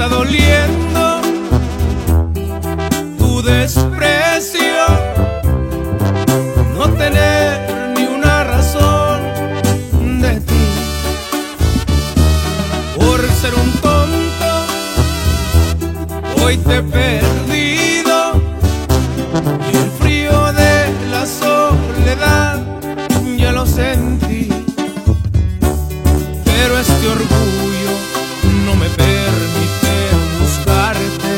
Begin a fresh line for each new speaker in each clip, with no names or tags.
doliendo tu desprecio, no tener ni una razón de ti, por ser un tonto. Hoy te he perdido y el frío de la soledad ya lo sentí, pero este orgullo no me permite buscarte.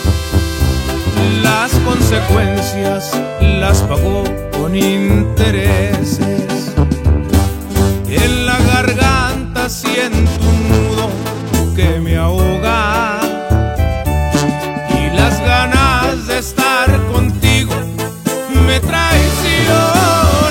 Las consecuencias las pago con intereses. En la garganta siento un nudo que me ahoga y las ganas de estar contigo me traicionan.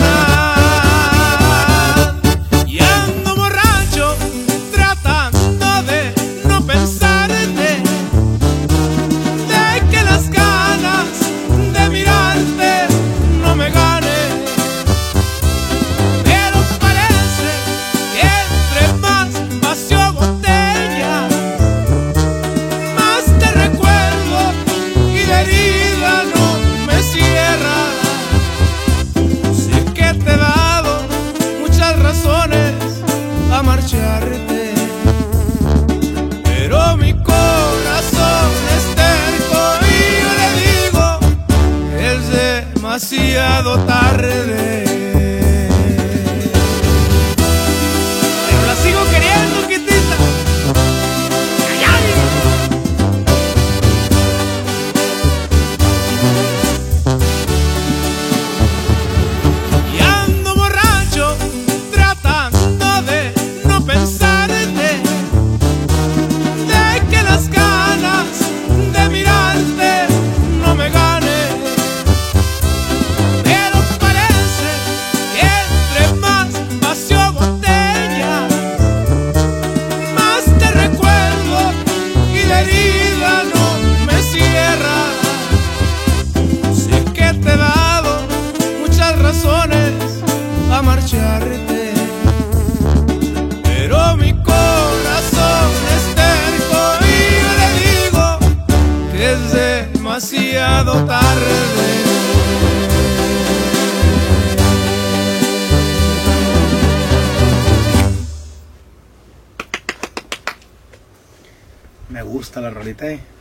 Marcharte, pero mi corazón es terco y yo le digo es demasiado tarde. Pero la sigo queriendo, Quitita. Y ando borracho tratando de pensarte, de que las ganas de mirarte no me ganen, pero parece que entre más vació botella, más te recuerdo y la herida no me cierra. Sé que te he dado muchas razones a marcharte, pero mi corazón es terco y yo le digo que es demasiado tarde.
Me gusta la rolita,